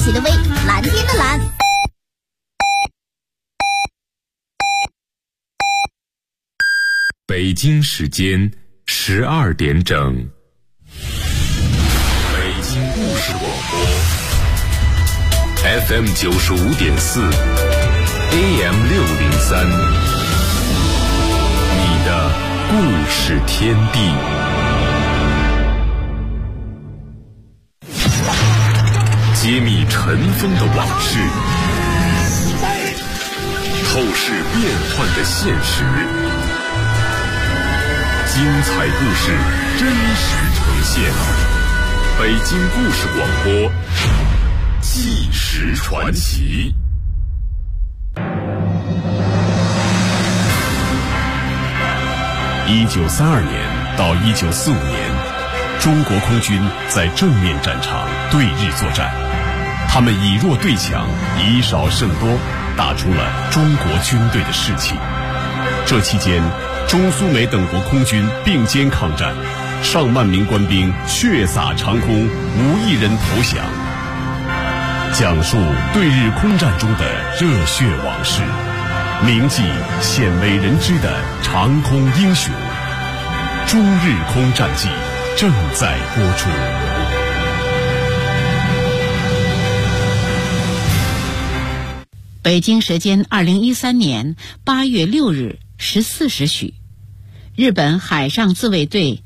水的微，蓝天的蓝。 北京时间12点整，北京故事广播 FM 95.4 AM 603，你的故事天地。揭秘尘封的往事，透视变幻的现实，精彩故事真实呈现。北京故事广播，纪实传奇。1932年到1945年，中国空军在正面战场对日作战，他们以弱对强，以少胜多，打出了中国军队的士气。这期间，中苏美等国空军并肩抗战，上万名官兵血洒长空，无一人投降。讲述对日空战中的热血往事，铭记鲜为人知的长空英雄。中日空战记正在播出。 北京时间2013年8月6日14时许，日本海上自卫队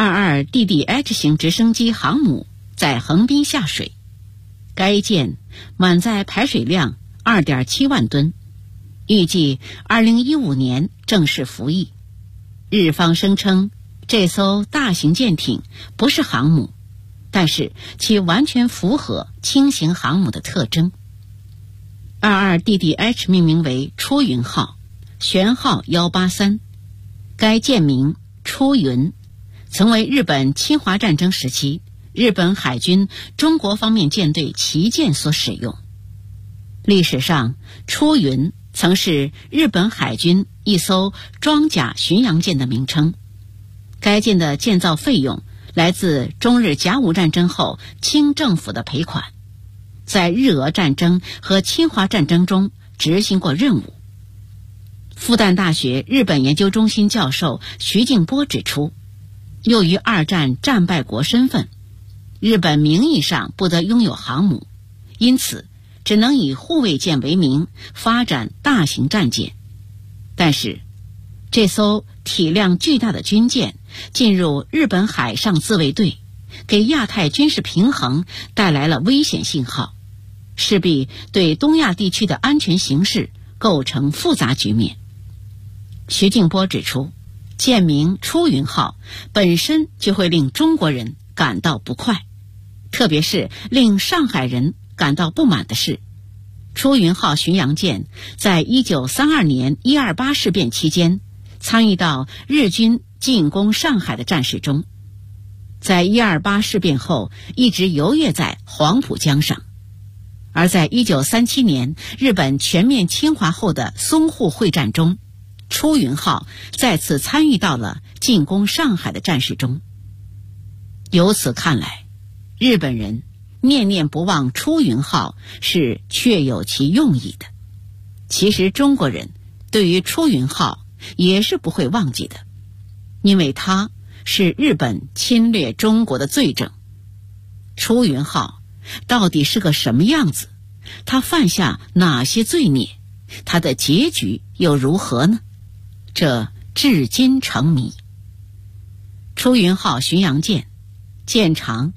22DDH 型直升机航母在横滨下水，该舰满载排水量 2.7 万吨，预计2015年正式服役。日方声称这艘大型舰艇不是航母，但是其完全符合轻型航母的特征。22DDH 命名为出云号，舷号183，该舰名出云，曾为日本侵华战争时期日本海军中国方面舰队旗舰所使用。历史上，出云曾是日本海军一艘装甲巡洋舰的名称。该舰的建造费用来自中日甲午战争后清政府的赔款，在日俄战争和侵华战争中执行过任务。复旦大学日本研究中心教授徐静波指出，由于二战战败国身份，日本名义上不得拥有航母，因此只能以护卫舰为名发展大型战舰。但是这艘体量巨大的军舰进入日本海上自卫队，给亚太军事平衡带来了危险信号，势必对东亚地区的安全形势构成复杂局面。徐静波指出，舰名出云号本身就会令中国人感到不快，特别是令上海人感到不满的是，出云号巡洋舰在1932年128事变期间参与到日军进攻上海的战事中，在128事变后一直游跃在黄浦江上，而在1937年日本全面侵华后的淞沪会战中，出云号再次参与到了进攻上海的战事中。由此看来，日本人念念不忘出云号是确有其用意的。其实中国人对于出云号也是不会忘记的，因为它是日本侵略中国的罪证。出云号到底是个什么样子？它犯下哪些罪孽？它的结局又如何呢？这至今成谜。出云号巡洋舰舰长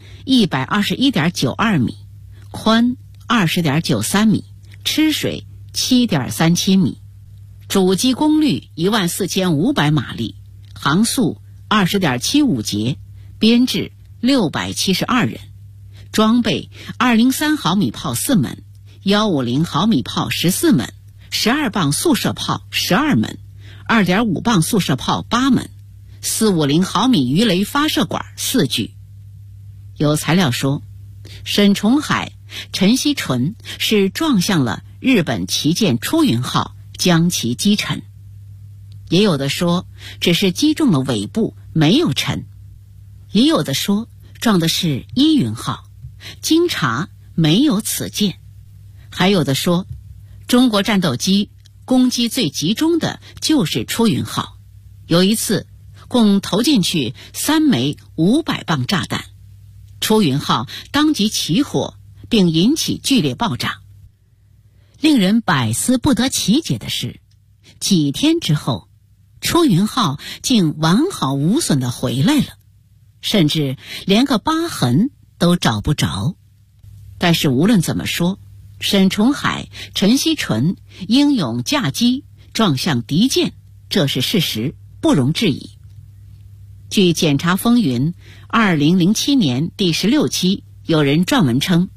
121.92 米，宽 20.93 米，吃水 7.37 米，主机功率14500马力，航速 20.75 节，编制672人，装备203毫米炮4门，150毫米炮14门，12磅速射炮12门，2.5磅速射炮8门，450毫米鱼雷发射管4具。有材料说，沈崇海、陈锡纯是撞向了日本旗舰出云号，将其击沉。也有的说只是击中了尾部，没有沉。也有的说撞的是依云号，经查没有此舰。还有的说，中国战斗机攻击最集中的就是出云号，有一次共投进去3枚500磅炸弹，出云号当即起火，并引起剧烈爆炸。令人百思不得其解的是，几天之后，出云号竟完好无损地回来了，甚至连个疤痕都找不着。但是无论怎么说，沈崇海、陈锡纯英勇驾机撞向敌舰，这是事实，不容置疑。据《检察风云》2007年第16期有人撰文称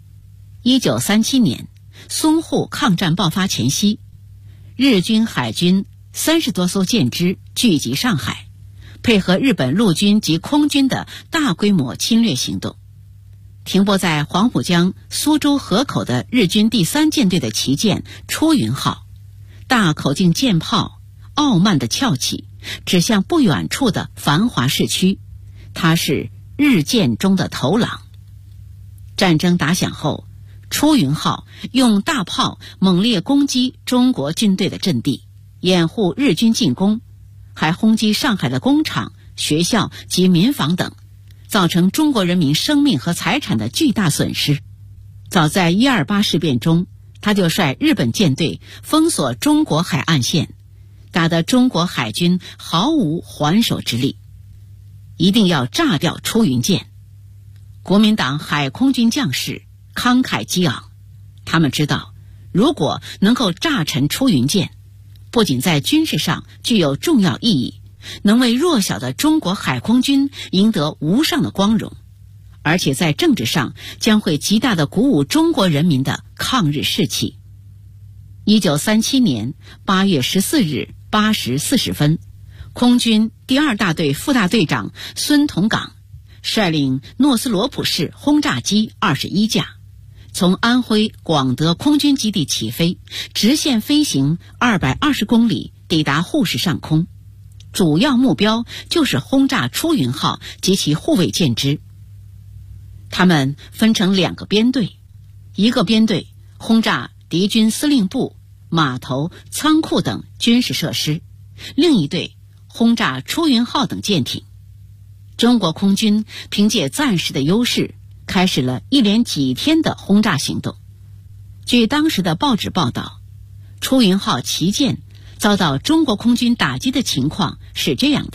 ，1937年淞沪抗战爆发前夕，日军海军30多艘舰只聚集上海，配合日本陆军及空军的大规模侵略行动。停泊在黄浦江苏州河口的日军第3舰队的旗舰出云号，大口径舰炮傲慢地翘起，指向不远处的繁华市区，它是日舰中的头狼。战争打响后，出云号用大炮猛烈攻击中国军队的阵地，掩护日军进攻，还轰击上海的工厂、学校及民房等，造成中国人民生命和财产的巨大损失。早在128事变中，他就率日本舰队封锁中国海岸线，打得中国海军毫无还手之力。一定要炸掉出云舰。国民党海空军将士慷慨激昂，他们知道，如果能够炸沉出云舰，不仅在军事上具有重要意义，能为弱小的中国海空军赢得无上的光荣，而且在政治上将会极大地鼓舞中国人民的抗日士气。1937年8月14日8时40分，空军第2大队副大队长孙同岗率领诺斯罗普式轰炸机21架，从安徽广德空军基地起飞，直线飞行220公里，抵达沪市上空。主要目标就是轰炸出云号及其护卫舰只。他们分成2个编队，一个编队轰炸敌军司令部、码头、仓库等军事设施，另一队轰炸出云号等舰艇。中国空军凭借暂时的优势，开始了一连几天的轰炸行动。据当时的报纸报道，出云号旗舰遭到中国空军打击的情况是这样的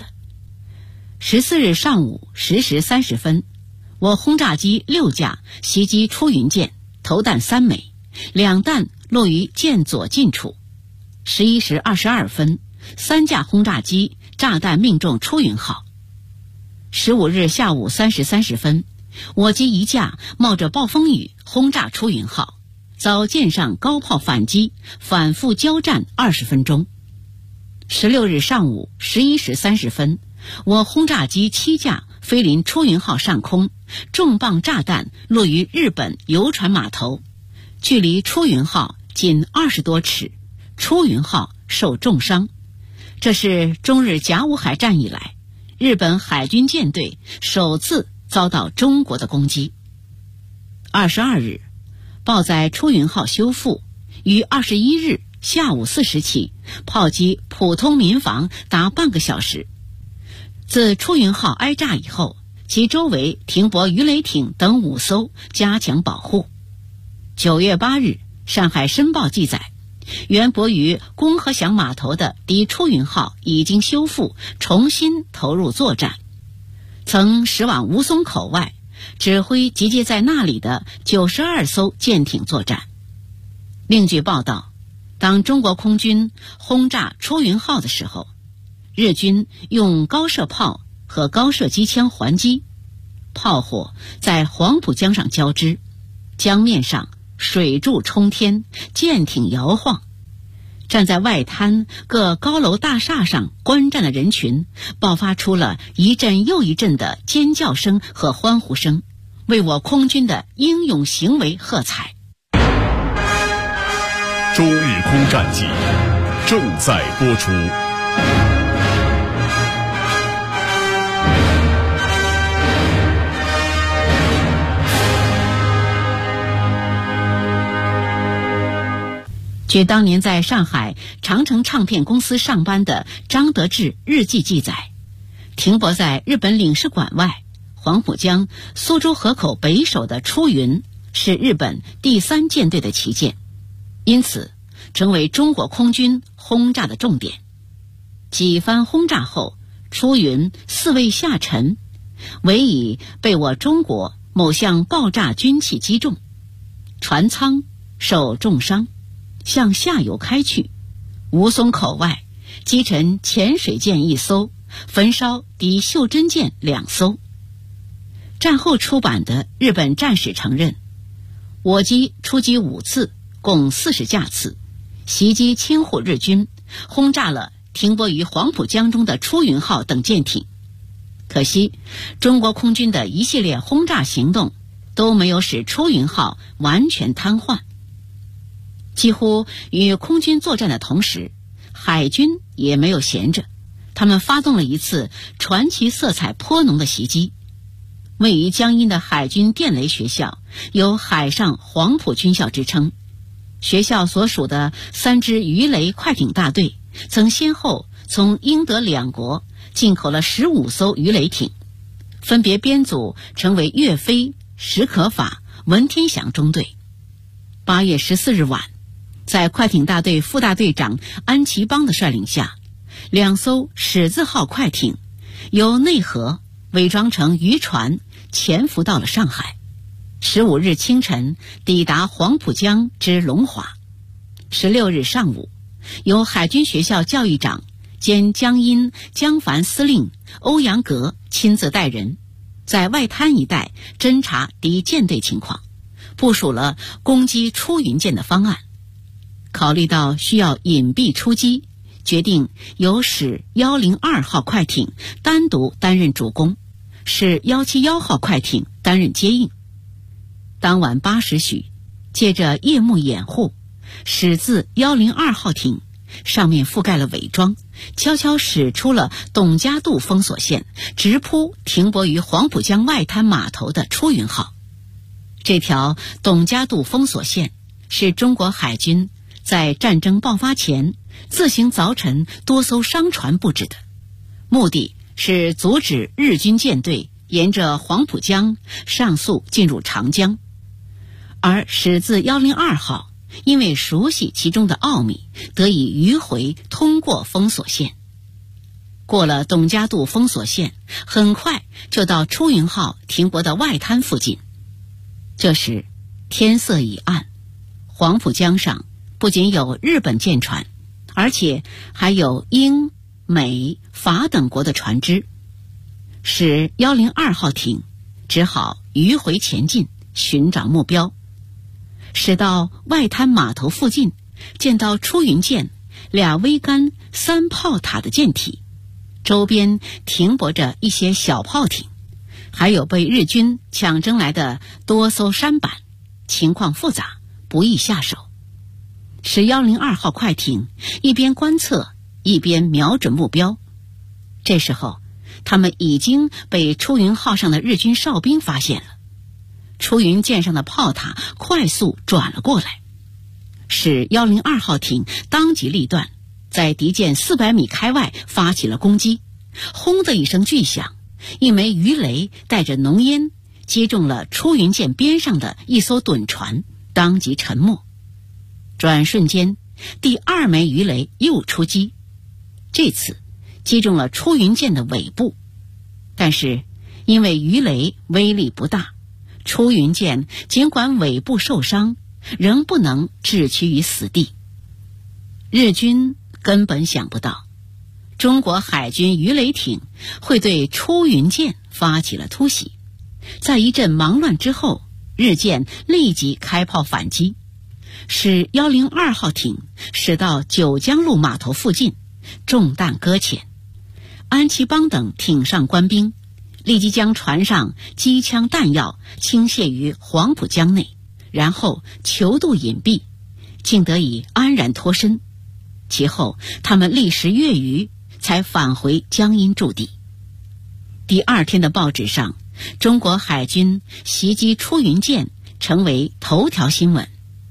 ：14日上午10时30分，我轰炸机6架袭击出云舰，投弹3枚，2弹落于舰左近处。11时22分，3架轰炸机炸弹命中出云号。15日下午3时30分，我机1架冒着暴风雨轰炸出云号，遭舰上高炮反击，反复交战20分钟。16日上午11时30分，我轰炸机7架飞临出云号上空，重磅炸弹落于日本游船码头，距离出云号仅20多尺，出云号受重伤。这是中日甲午海战以来，日本海军舰队首次遭到中国的攻击。22日，报载出云号修复，于21日下午4时起炮击普通民房达半个小时。自出云号挨炸以后，其周围停泊鱼雷艇等5艘，加强保护。9月8日，上海申报记载，原泊于公和祥码头的敌出云号已经修复，重新投入作战，曾驶往吴淞口外，指挥集结在那里的92艘舰艇作战。另据报道，当中国空军轰炸出云号的时候，日军用高射炮和高射机枪还击，炮火在黄浦江上交织，江面上水柱冲天，舰艇摇晃。站在外滩各高楼大厦上观战的人群爆发出了一阵又一阵的尖叫声和欢呼声，为我空军的英勇行为喝彩。 中日空战记正在播出。 据当年在上海长城唱片公司上班的张德志日记记载，停泊在日本领事馆外黄浦江苏州河口北首的出云是日本第3舰队的旗舰，因此成为中国空军轰炸的重点。几番轰炸后，出云4未下沉，唯以被我中国某项爆炸军器击中，船舱受重伤，向下游开去，吴淞口外击沉潜水舰1艘，焚烧敌袖珍舰2艘。战后出版的日本战史承认，我机出击5次，共40架次，袭击侵沪日军，轰炸了停泊于黄浦江中的出云号等舰艇。可惜中国空军的一系列轰炸行动都没有使出云号完全瘫痪。几乎与空军作战的同时，海军也没有闲着，他们发动了一次传奇色彩颇浓的袭击。位于江阴的海军电雷学校有海上黄埔军校之称，学校所属的3支鱼雷快艇大队曾先后从英德2国进口了15艘鱼雷艇，分别编组成为岳飞、史可法、文天祥中队。8月14日晚，在快艇大队副大队长安其邦的率领下，2艘史字号快艇由内河伪装成渔船潜伏到了上海。15日清晨抵达黄浦江之龙华。16日上午，由海军学校教育长兼江阴江帆司令欧阳格亲自带人，在外滩一带侦察敌舰队情况，部署了攻击出云舰的方案。考虑到需要隐蔽出击，决定由使102号快艇单独担任主攻，使171号快艇担任接应。当晚8时许，借着夜幕掩护，驶自102号艇上面覆盖了伪装，悄悄驶出了董家渡封锁线，直扑停泊于黄浦江外滩码头的出云号。这条董家渡封锁线是中国海军在战争爆发前自行凿沉多艘商船布置的，目的是阻止日军舰队沿着黄浦江上溯进入长江。而驶自102号因为熟悉其中的奥秘，得以迂回通过封锁线。过了董家渡封锁线，很快就到出云号停泊的外滩附近。这时天色已暗，黄浦江上不仅有日本舰船，而且还有英、美、法等国的船只，使102号艇只好迂回前进，寻找目标。驶到外滩码头附近，见到出云舰2桅杆3炮塔的舰体，周边停泊着一些小炮艇，还有被日军抢征来的多艘舢板，情况复杂，不易下手。使102号快艇一边观测一边瞄准目标。这时候他们已经被出云号上的日军哨兵发现了，出云舰上的炮塔快速转了过来，使102号艇当机立断，在敌舰400米开外发起了攻击。轰的一声巨响，一枚鱼雷带着浓烟击中了出云舰边上的一艘趸船，当即沉没。转瞬间，第2枚鱼雷又出击，这次击中了出云舰的尾部，但是因为鱼雷威力不大，出云舰尽管尾部受伤，仍不能置其于死地。日军根本想不到中国海军鱼雷艇会对出云舰发起了突袭，在一阵忙乱之后，日舰立即开炮反击，使102号艇驶到九江路码头附近，中弹搁浅。安其邦等艇上官兵立即将船上机枪弹药倾泻于黄浦江内，然后求渡隐蔽，竟得以安然脱身。其后他们历时月余才返回江阴驻地。第2天的报纸上，中国海军袭击出云舰成为头条新闻。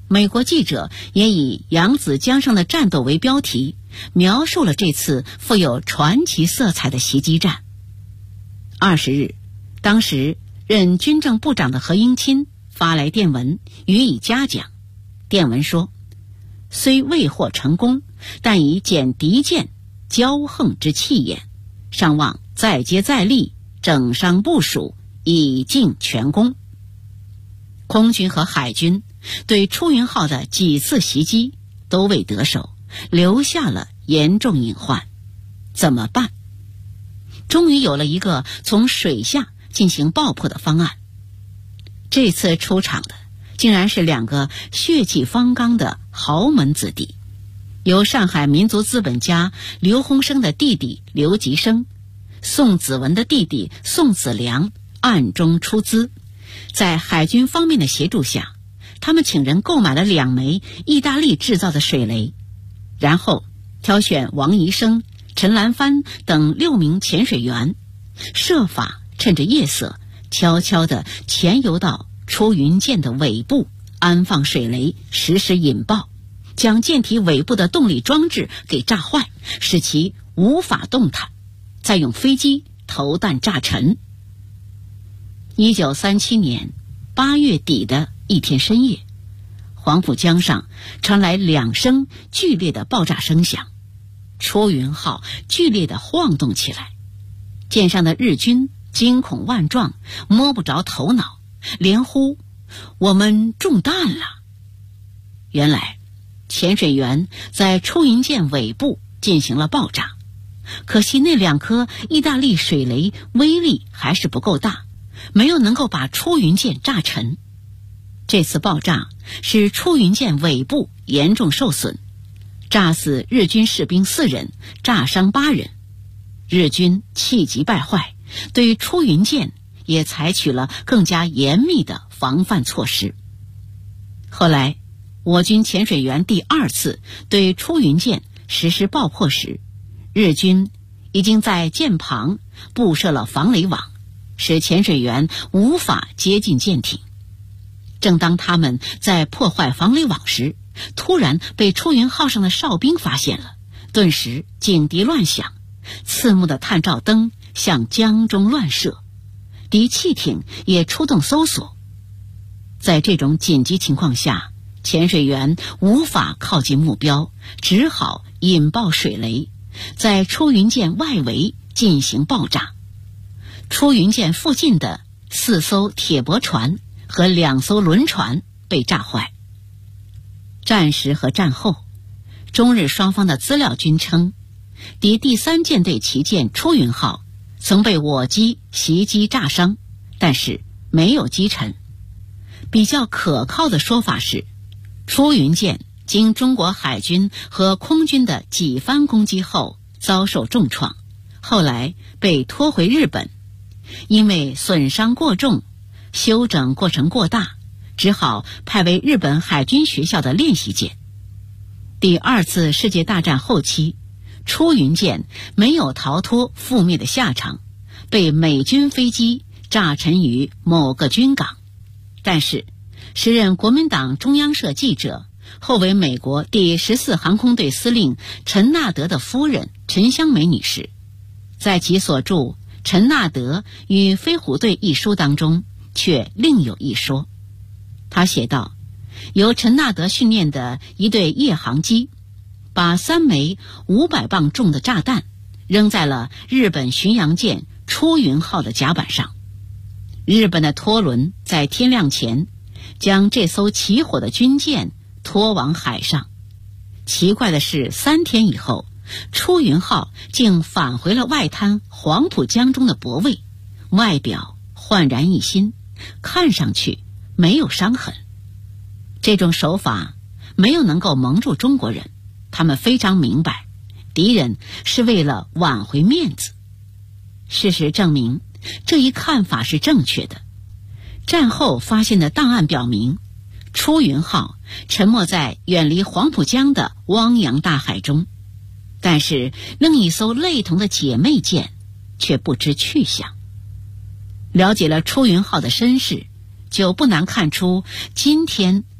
美国记者也以扬子江上的战斗为标题，描述了这次富有传奇色彩的袭击战。20日，当时任军政部长的何应钦发来电文予以嘉奖。电文说，虽未获成功，但以减敌舰骄横之气焰，尚望再接再厉，整伤部署，以尽全功。空军和海军对出云号的几次袭击都未得手，留下了严重隐患。怎么办？终于有了一个从水下进行爆破的方案。这次出场的竟然是2个血气方刚的豪门子弟，由上海民族资本家刘鸿生的弟弟刘吉生、宋子文的弟弟宋子良暗中出资，在海军方面的协助下，他们请人购买了2枚意大利制造的水雷，然后挑选王宜生、陈兰帆等6名潜水员，设法趁着夜色悄悄地潜游到出云舰的尾部，安放水雷，实施引爆，将舰体尾部的动力装置给炸坏，使其无法动弹，再用飞机投弹炸沉。1937年8月底的一天深夜，黄浦江上传来2声剧烈的爆炸声响，出云号剧烈地晃动起来，舰上的日军惊恐万状，摸不着头脑，连呼我们中弹了。原来潜水员在出云舰尾部进行了爆炸，可惜那2颗意大利水雷威力还是不够大，没有能够把出云舰炸沉。这次爆炸使出云舰尾部严重受损，炸死日军士兵4人，炸伤8人。日军气急败坏，对出云舰也采取了更加严密的防范措施。后来我军潜水员第2次对出云舰实施爆破时，日军已经在舰旁布设了防雷网，使潜水员无法接近舰艇。正当他们在破坏防雷网时，突然被出云号上的哨兵发现了，顿时警笛乱响，刺目的探照灯向江中乱射，敌汽艇也出动搜索。在这种紧急情况下，潜水员无法靠近目标，只好引爆水雷，在出云舰外围进行爆炸。出云舰附近的4艘铁驳船和2艘轮船被炸坏。战时和战后，中日双方的资料均称，敌第3舰队旗舰出云号曾被我机袭击炸伤，但是没有击沉。比较可靠的说法是，出云舰经中国海军和空军的几番攻击后遭受重创，后来被拖回日本，因为损伤过重，修整过程过大，只好派为日本海军学校的练习舰。第2次世界大战后期，出云舰没有逃脱覆灭的下场，被美军飞机炸沉于某个军港。但是时任国民党中央社记者，后为美国第14航空队司令陈纳德的夫人陈香梅女士，在其所著《陈纳德与飞虎队》一书当中却另有一说。他写道，由陈纳德训练的一队夜航机把3枚500磅重的炸弹扔在了日本巡洋舰出云号的甲板上。日本的拖轮在天亮前将这艘起火的军舰拖往海上。奇怪的是，3天以后，出云号竟返回了外滩黄浦江中的泊位，外表焕然一新，看上去没有伤痕。这种手法没有能够蒙住中国人，他们非常明白，敌人是为了挽回面子。事实证明，这一看法是正确的。战后发现的档案表明，出云号沉没在远离黄浦江的汪洋大海中，但是另一艘类同的姐妹舰却不知去向。了解了出云号的身世，就不难看出今天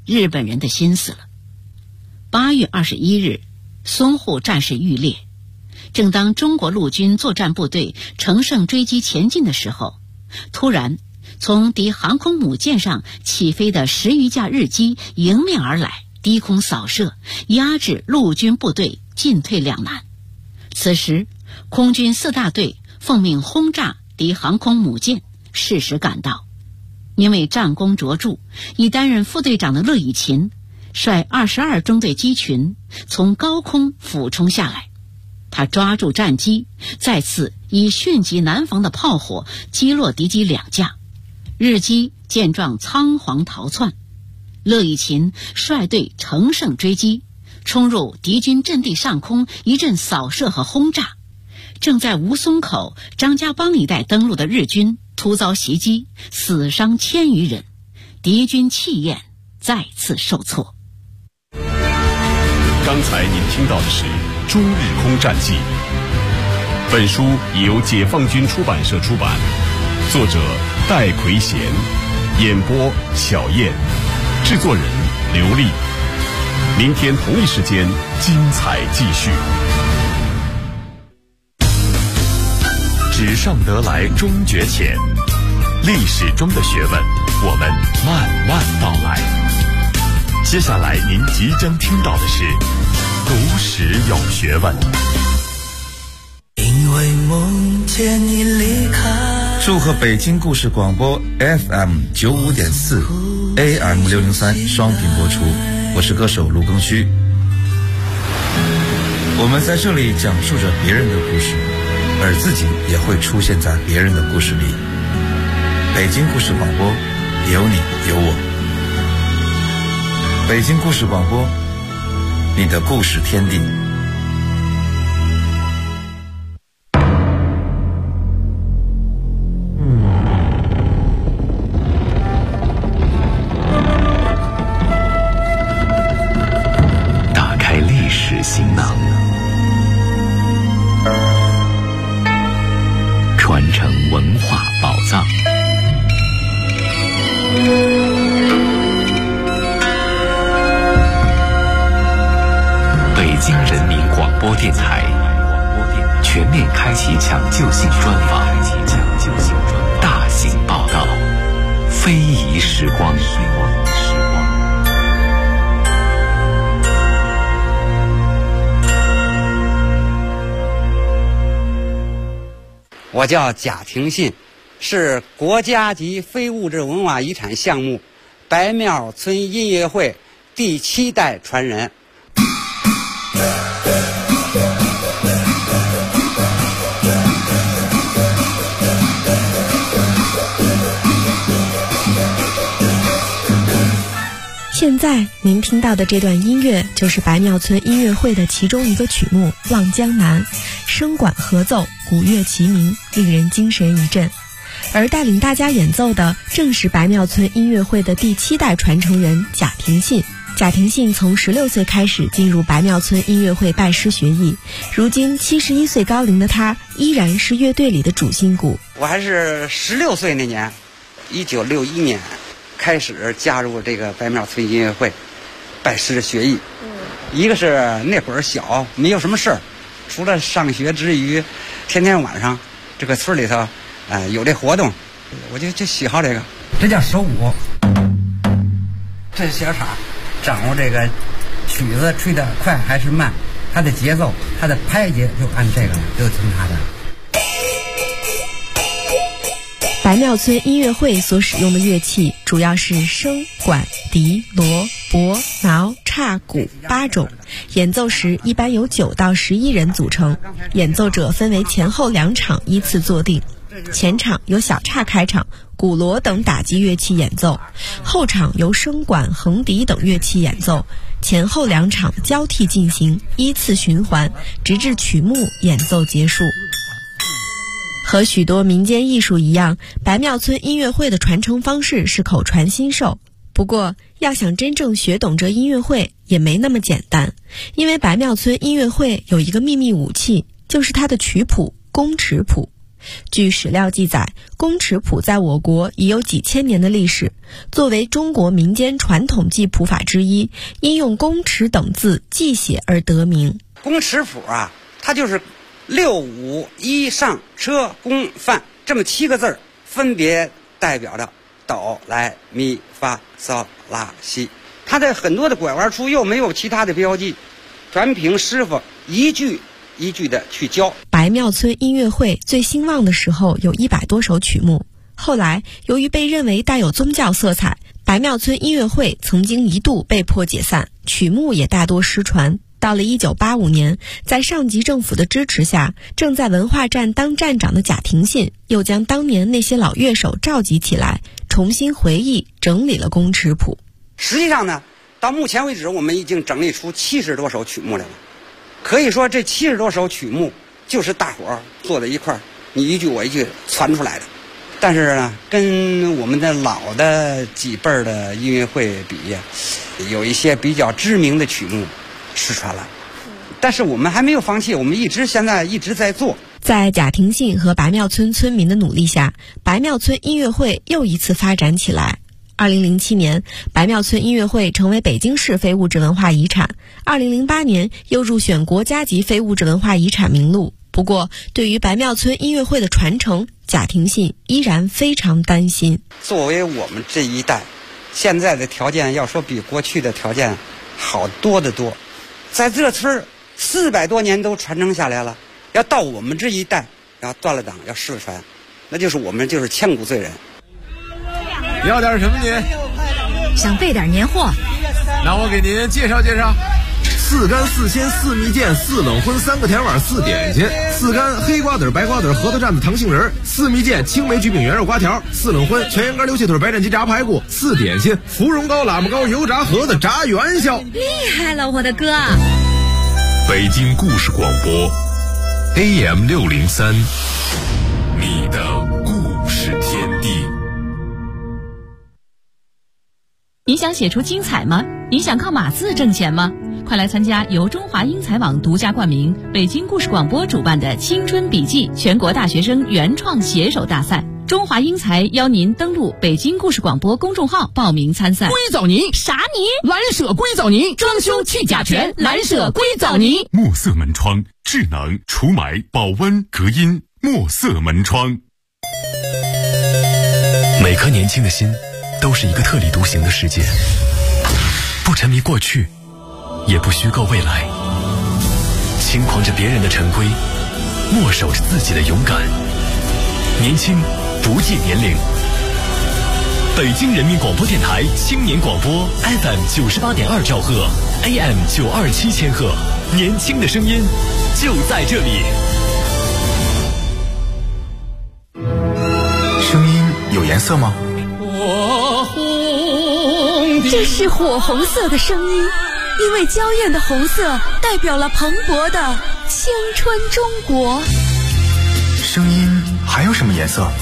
日本人的心思了。8月21日，淞沪战事愈烈，正当中国陆军作战部队乘胜追击前进的时候，突然从敌航空母舰上起飞的10余架日机迎面而来，低空扫射，压制陆军部队进退两难。此时空军4大队奉命轰炸敌航空母舰，适时赶到。因为战功卓著，已担任副队长的乐以琴率22中队机群从高空俯冲下来，他抓住战机，再次以迅疾难防的炮火击落敌机2架。日机见状仓皇逃窜，乐以琴率队乘胜追击，冲入敌军阵地上空，一阵扫射和轰炸。正在吴淞口、张家浜一带登陆的日军突遭袭击，死伤1000余人，敌军气焰再次受挫。 刚才您听到的是《中日空战记》，本书由解放军出版社出版，作者戴奎贤，演播小燕，制作人刘丽。明天同一时间精彩继续。纸上得来终觉浅，历史中的学问，我们慢慢道来。接下来您即将听到的是读史有学问。 因为梦见你离开。祝贺北京故事广播 FM 95.4 AM 603双频播出，我是歌手卢庚戌。我们在这里讲述着别人的故事，而自己也会出现在别人的故事里。北京故事广播，有你有我。北京故事广播，你的故事天地。 打开历史行囊，传承文化宝藏。北京人民广播电台全面开启抢救性专访，大型报道，非遗时光。 我叫贾廷信，是国家级非物质文化遗产项目白庙村音乐会第7代传人。 现在您听到的这段音乐就是白庙村音乐会的其中一个曲目《望江南》，声管合奏，鼓乐齐鸣，令人精神一振。而带领大家演奏的正是白庙村音乐会的第7代传承人贾廷信。贾廷信从16岁开始进入白庙村音乐会拜师学艺，如今71岁高龄的他依然是乐队里的主心骨。 我还是16岁那年，1961年开始加入这个白庙村音乐会，拜师学艺。一个是那会儿小，没有什么事儿，除了上学之余，天天晚上这个村里头，有这活动，我就喜好这个。这叫手鼓，这是小叉，掌握这个曲子吹得快还是慢，它的节奏，它的拍节就按这个，就听它的。 白庙村音乐会所使用的乐器主要是笙、管、笛、锣、钹、挠、叉、鼓8种，演奏时一般由9到11人组成，演奏者分为前后2场依次坐定。前场由小叉开场，鼓锣等打击乐器演奏，后场由笙管、横笛等乐器演奏，前后2场交替进行，依次循环，直至曲目演奏结束。和许多民间艺术一样，白庙村音乐会的传承方式是口传心授。不过，要想真正学懂这音乐会也没那么简单，因为白庙村音乐会有一个秘密武器，就是它的曲谱——公尺谱。 据史料记载，公尺谱在我国已有几千年的历史，作为中国民间传统记谱法之一，因用公尺等字记写而得名。 公尺谱啊，它就是6、5、1上车公范这么7个字，分别代表着哆来咪发嗦拉西。它在很多的拐弯处又没有其他的标记，全凭师傅一句一句的去教。 白庙村音乐会最兴旺的时候有100多首曲目，后来由于被认为带有宗教色彩，白庙村音乐会曾经一度被迫解散，曲目也大多失传。到了1985年，在上级政府的支持下，正在文化站当站长的贾廷信又将当年那些老乐手召集起来，重新回忆整理了公尺谱。 实际上呢，到目前为止我们已经整理出70多首曲目来了。可以说这70多首曲目就是大伙儿坐在一块儿，你一句我一句传出来的。但是呢，跟我们的老的几辈儿的音乐会比，有一些比较知名的曲目失传了，但是我们还没有放弃，我们现在一直在做。 在贾廷信和白庙村村民的努力下，白庙村音乐会又一次发展起来。2007年，白庙村音乐会成为北京市非物质文化遗产。2008年又入选国家级非物质文化遗产名录。不过，对于白庙村音乐会的传承，贾廷信依然非常担心。 作为我们这一代，现在的条件要说比过去的条件好多得多。在这村400多年都传承下来了，要到我们这一代要断了档要失传，那就是我们就是千古罪人。 要点什么您？ 想备点年货。 那我给您介绍介绍。4干4鲜4蜜饯4冷荤3个甜碗4点心，4干黑瓜子白瓜子核桃蘸子糖杏仁，4蜜饯青梅焗饼圆肉瓜条，4冷荤全羊肝溜蟹腿白斩鸡炸排骨，4点心芙蓉糕喇嘛糕油炸盒子炸元宵。 厉害了，我的哥！ 北京故事广播 AM 603，你的故事天地。 你想写出精彩吗？你想靠码字挣钱吗？快来参加由中华英才网独家冠名、北京故事广播主办的青春笔记全国大学生原创写手大赛。中华英才邀您登录北京故事广播公众号报名参赛。 硅藻泥啥泥？ 蓝舍硅藻泥，装修去甲醛，蓝舍硅藻泥。 墨色门窗，智能除霾、保温、隔音。墨色门窗。 每颗年轻的心都是一个特立独行的世界，不沉迷过去，也不虚构未来，轻狂着别人的陈规，默守着自己的勇敢。年轻不计年龄。北京人民广播电台青年广播 FM 98.2兆赫 AM 927千赫，年轻的声音就在这里。 声音有颜色吗？ 这是火红色的声音，因为娇艳的红色代表了蓬勃的青春中国。 声音还有什么颜色？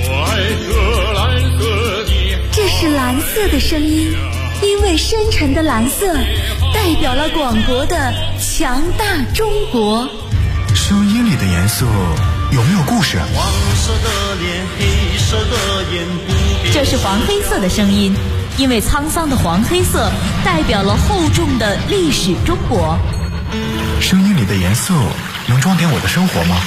这是蓝色的声音，因为深沉的蓝色代表了广博的强大中国。 声音里的颜色有没有故事？ 黄色的脸，黑色的眼， 这是黄黑色的声音，因为沧桑的黄黑色代表了厚重的历史中国。 声音里的颜色能装点我的生活吗？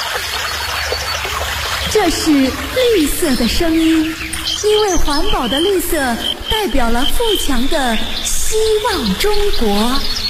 这是绿色的声音，因为环保的绿色代表了富强的希望中国。